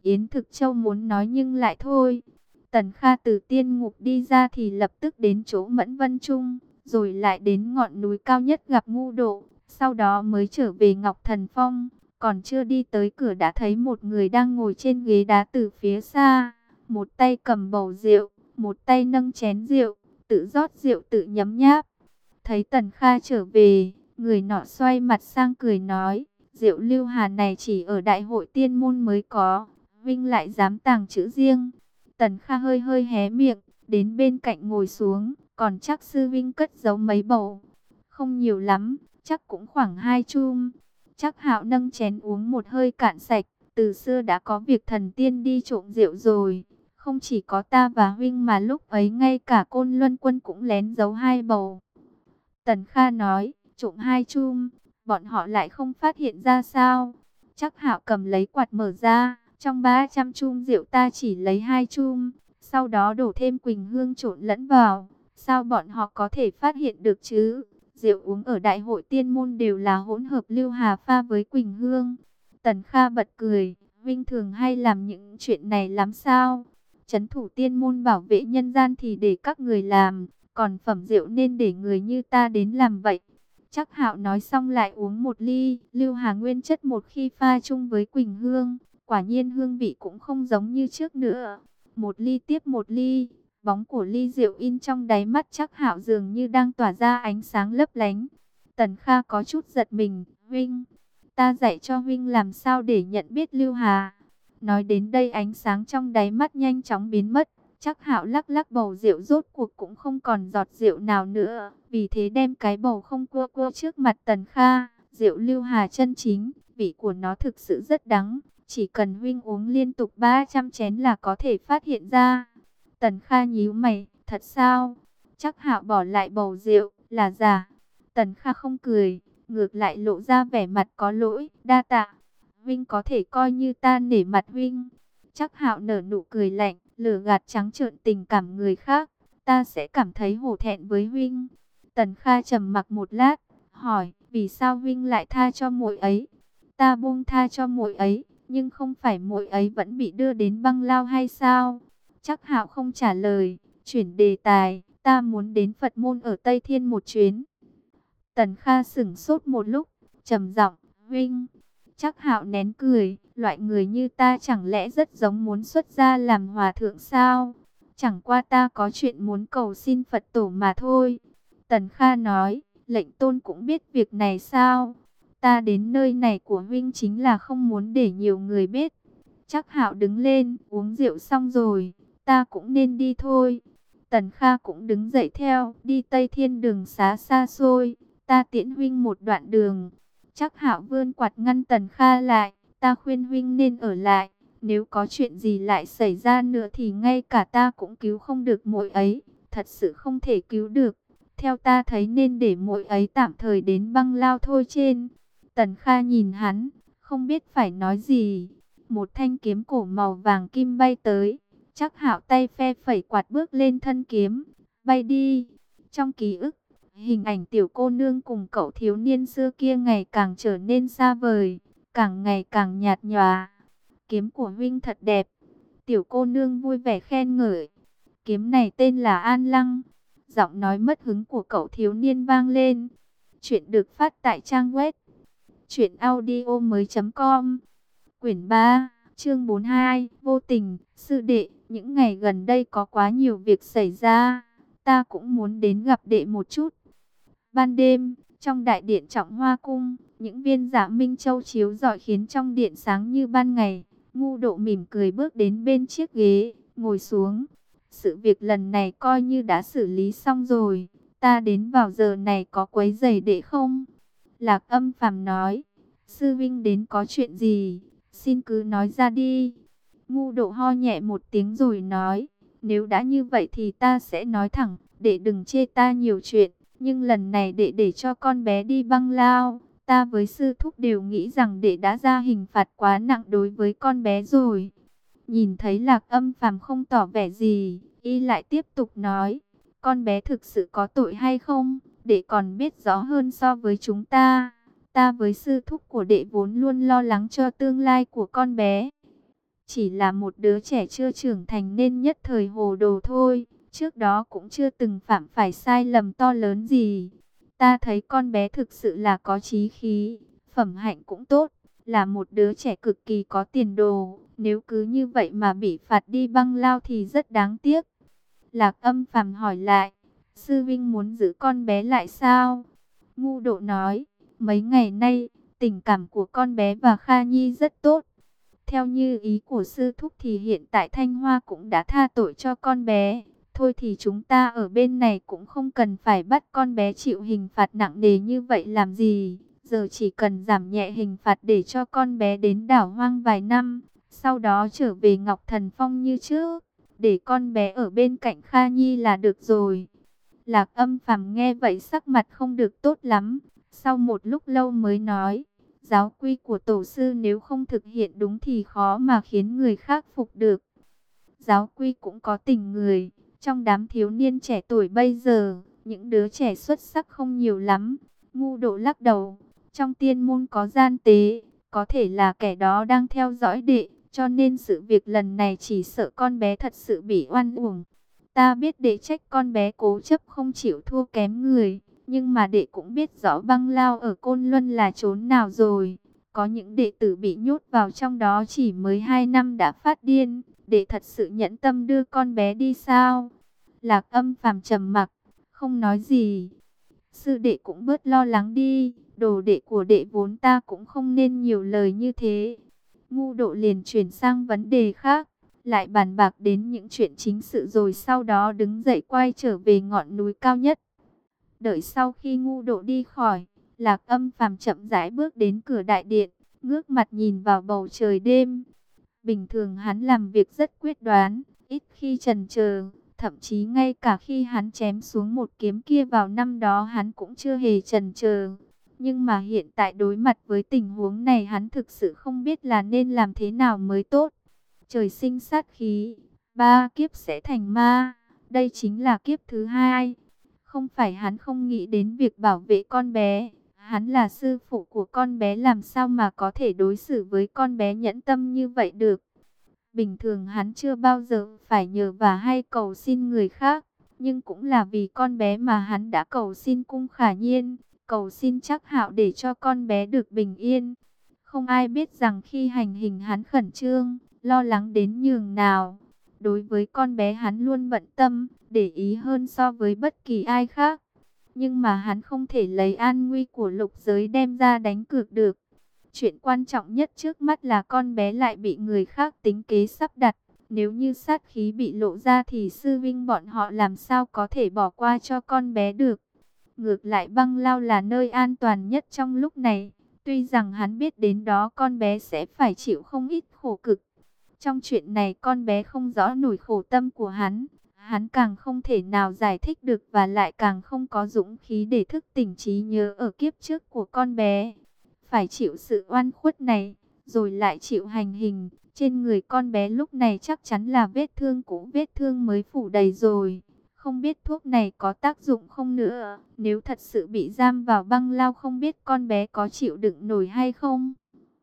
Yến Thực Châu muốn nói nhưng lại thôi. Tần Kha từ tiên ngục đi ra thì lập tức đến chỗ Mẫn Vân Trung, rồi lại đến ngọn núi cao nhất gặp Ngu Độ, sau đó mới trở về Ngọc Thần Phong. Còn chưa đi tới cửa đã thấy một người đang ngồi trên ghế đá từ phía xa, một tay cầm bầu rượu, một tay nâng chén rượu, tự rót rượu tự nhấm nháp. Thấy Tần Kha trở về, người nọ xoay mặt sang cười nói, rượu Lưu Hà này chỉ ở đại hội tiên môn mới có, Vinh lại dám tàng trữ riêng. Tần Kha hơi hơi hé miệng, đến bên cạnh ngồi xuống, còn chắc sư Vinh cất giấu mấy bầu. Không nhiều lắm, chắc cũng khoảng hai chum. Chắc Hạo nâng chén uống một hơi cạn sạch, từ xưa đã có việc thần tiên đi trộm rượu rồi. Không chỉ có ta và huynh mà lúc ấy ngay cả Côn Luân Quân cũng lén giấu hai bầu. Tần Kha nói, trộm hai chum, bọn họ lại không phát hiện ra sao? Chắc Hạo cầm lấy quạt mở ra, trong ba trăm chum rượu ta chỉ lấy hai chum, sau đó đổ thêm quỳnh hương trộn lẫn vào. Sao bọn họ có thể phát hiện được chứ? Rượu uống ở đại hội tiên môn đều là hỗn hợp Lưu Hà pha với quỳnh hương. Tần Kha bật cười, Vinh thường hay làm những chuyện này lắm sao? Trấn thủ tiên môn bảo vệ nhân gian thì để các người làm, còn phẩm rượu nên để người như ta đến làm vậy. Chắc Hạo nói xong lại uống một ly, Lưu Hà nguyên chất một khi pha chung với quỳnh hương, quả nhiên hương vị cũng không giống như trước nữa. Một ly tiếp một ly, bóng của ly rượu in trong đáy mắt Chắc Hạo dường như đang tỏa ra ánh sáng lấp lánh. Tần Kha có chút giật mình, Vinh, ta dạy cho Vinh làm sao để nhận biết Lưu Hà. Nói đến đây ánh sáng trong đáy mắt nhanh chóng biến mất. Chắc Hạo lắc lắc bầu rượu rốt cuộc cũng không còn giọt rượu nào nữa. Vì thế đem cái bầu không cua cua trước mặt Tần Kha. Rượu Lưu Hà chân chính, vị của nó thực sự rất đắng. Chỉ cần huynh uống liên tục ba trăm chén là có thể phát hiện ra. Tần Kha nhíu mày, thật sao? Chắc Hạo bỏ lại bầu rượu, là giả. Tần Kha không cười, ngược lại lộ ra vẻ mặt có lỗi, đa tạ. Huynh có thể coi như ta nể mặt huynh. Chắc Hạo nở nụ cười lạnh, lừa gạt trắng trợn tình cảm người khác, ta sẽ cảm thấy hổ thẹn với huynh. Tần Kha trầm mặc một lát, hỏi, vì sao huynh lại tha cho muội ấy? Ta buông tha cho muội ấy, nhưng không phải muội ấy vẫn bị đưa đến băng lao hay sao? Chắc Hạo không trả lời, chuyển đề tài, ta muốn đến Phật môn ở Tây Thiên một chuyến. Tần Kha sững sốt một lúc, trầm giọng, huynh. Chắc Hạo nén cười, loại người như ta chẳng lẽ rất giống muốn xuất gia làm hòa thượng sao? Chẳng qua ta có chuyện muốn cầu xin Phật tổ mà thôi. Tần Kha nói, lệnh tôn cũng biết việc này sao? Ta đến nơi này của huynh chính là không muốn để nhiều người biết. Chắc Hạo đứng lên, uống rượu xong rồi, ta cũng nên đi thôi. Tần Kha cũng đứng dậy theo, đi Tây Thiên đường xá xa xôi, ta tiễn huynh một đoạn đường. Chắc Hạo vươn quạt ngăn Tần Kha lại, ta khuyên huynh nên ở lại, nếu có chuyện gì lại xảy ra nữa thì ngay cả ta cũng cứu không được muội ấy, thật sự không thể cứu được. Theo ta thấy nên để muội ấy tạm thời đến băng lao thôi trên. Tần Kha nhìn hắn, không biết phải nói gì. Một thanh kiếm cổ màu vàng kim bay tới, Chắc Hạo tay phe phẩy quạt bước lên thân kiếm, bay đi. Trong ký ức, hình ảnh tiểu cô nương cùng cậu thiếu niên xưa kia ngày càng trở nên xa vời, càng ngày càng nhạt nhòa. Kiếm của huynh thật đẹp. Tiểu cô nương vui vẻ khen ngợi. Kiếm này tên là An Lăng. Giọng nói mất hứng của cậu thiếu niên vang lên. Chuyện được phát tại trang web truyện audio mới chấm com. Quyển ba, chương bốn mươi hai, vô tình, sư đệ, những ngày gần đây có quá nhiều việc xảy ra, ta cũng muốn đến gặp đệ một chút. Ban đêm, trong đại điện Trọng Hoa Cung, những viên dạ minh châu chiếu rọi khiến trong điện sáng như ban ngày. Ngu Độ mỉm cười bước đến bên chiếc ghế, ngồi xuống. Sự việc lần này coi như đã xử lý xong rồi, ta đến vào giờ này có quấy rầy đệ không? Lạc Âm Phàm nói, sư vinh đến có chuyện gì, xin cứ nói ra đi. Ngu Độ ho nhẹ một tiếng rồi nói, nếu đã như vậy thì ta sẽ nói thẳng, đệ đừng chê ta nhiều chuyện. Nhưng lần này đệ để cho con bé đi băng lao, ta với sư thúc đều nghĩ rằng đệ đã ra hình phạt quá nặng đối với con bé rồi. Nhìn thấy Lạc Âm Phàm không tỏ vẻ gì, y lại tiếp tục nói, con bé thực sự có tội hay không, đệ còn biết rõ hơn so với chúng ta. Ta với sư thúc của đệ vốn luôn lo lắng cho tương lai của con bé. Chỉ là một đứa trẻ chưa trưởng thành nên nhất thời hồ đồ thôi. Trước đó cũng chưa từng phạm phải sai lầm to lớn gì. Ta thấy con bé thực sự là có chí khí, phẩm hạnh cũng tốt, là một đứa trẻ cực kỳ có tiền đồ. Nếu cứ như vậy mà bị phạt đi băng lao thì rất đáng tiếc. Lạc Âm Phàm hỏi lại, sư vinh muốn giữ con bé lại sao? Ngu Độ nói, mấy ngày nay, tình cảm của con bé và Kha Nhi rất tốt. Theo như ý của sư thúc thì hiện tại Thanh Hoa cũng đã tha tội cho con bé. Thôi thì chúng ta ở bên này cũng không cần phải bắt con bé chịu hình phạt nặng nề như vậy làm gì. Giờ chỉ cần giảm nhẹ hình phạt để cho con bé đến đảo hoang vài năm. Sau đó trở về Ngọc Thần Phong như trước. Để con bé ở bên cạnh Kha Nhi là được rồi. Lạc Âm Phàm nghe vậy sắc mặt không được tốt lắm. Sau một lúc lâu mới nói, giáo quy của tổ sư nếu không thực hiện đúng thì khó mà khiến người khác phục được. Giáo quy cũng có tình người. Trong đám thiếu niên trẻ tuổi bây giờ, những đứa trẻ xuất sắc không nhiều lắm. Ngu Độ lắc đầu. Trong tiên môn có gian tế, có thể là kẻ đó đang theo dõi đệ. Cho nên sự việc lần này chỉ sợ con bé thật sự bị oan uổng. Ta biết đệ trách con bé cố chấp không chịu thua kém người. Nhưng mà đệ cũng biết rõ băng lao ở Côn Luân là chốn nào rồi. Có những đệ tử bị nhốt vào trong đó chỉ mới hai năm đã phát điên. Đệ thật sự nhẫn tâm đưa con bé đi sao? Lạc Âm Phàm trầm mặc, không nói gì. Sư đệ cũng bớt lo lắng đi. Đồ đệ của đệ vốn ta cũng không nên nhiều lời như thế. Ngu Độ liền chuyển sang vấn đề khác. Lại bàn bạc đến những chuyện chính sự rồi sau đó đứng dậy quay trở về ngọn núi cao nhất. Đợi sau khi Ngu Độ đi khỏi, Lạc Âm Phàm chậm rãi bước đến cửa đại điện, ngước mặt nhìn vào bầu trời đêm. Bình thường hắn làm việc rất quyết đoán, ít khi chần chờ, thậm chí ngay cả khi hắn chém xuống một kiếm kia vào năm đó hắn cũng chưa hề chần chờ. Nhưng mà hiện tại đối mặt với tình huống này hắn thực sự không biết là nên làm thế nào mới tốt. Trời sinh sát khí, ba kiếp sẽ thành ma, đây chính là kiếp thứ hai. Không phải hắn không nghĩ đến việc bảo vệ con bé, hắn là sư phụ của con bé làm sao mà có thể đối xử với con bé nhẫn tâm như vậy được. Bình thường hắn chưa bao giờ phải nhờ và hay cầu xin người khác, nhưng cũng là vì con bé mà hắn đã cầu xin Cung Khả Nhiên, cầu xin Trác Hạo để cho con bé được bình yên. Không ai biết rằng khi hành hình hắn khẩn trương, lo lắng đến nhường nào. Đối với con bé hắn luôn bận tâm, để ý hơn so với bất kỳ ai khác. Nhưng mà hắn không thể lấy an nguy của lục giới đem ra đánh cược được. Chuyện quan trọng nhất trước mắt là con bé lại bị người khác tính kế sắp đặt. Nếu như sát khí bị lộ ra thì sư vinh bọn họ làm sao có thể bỏ qua cho con bé được. Ngược lại băng lao là nơi an toàn nhất trong lúc này. Tuy rằng hắn biết đến đó con bé sẽ phải chịu không ít khổ cực. Trong chuyện này con bé không rõ nổi khổ tâm của hắn. Hắn càng không thể nào giải thích được và lại càng không có dũng khí để thức tỉnh trí nhớ ở kiếp trước của con bé. Phải chịu sự oan khuất này, rồi lại chịu hành hình. Trên người con bé lúc này chắc chắn là vết thương cũ, vết thương mới phủ đầy rồi. Không biết thuốc này có tác dụng không nữa. Nếu thật sự bị giam vào băng lao không biết con bé có chịu đựng nổi hay không.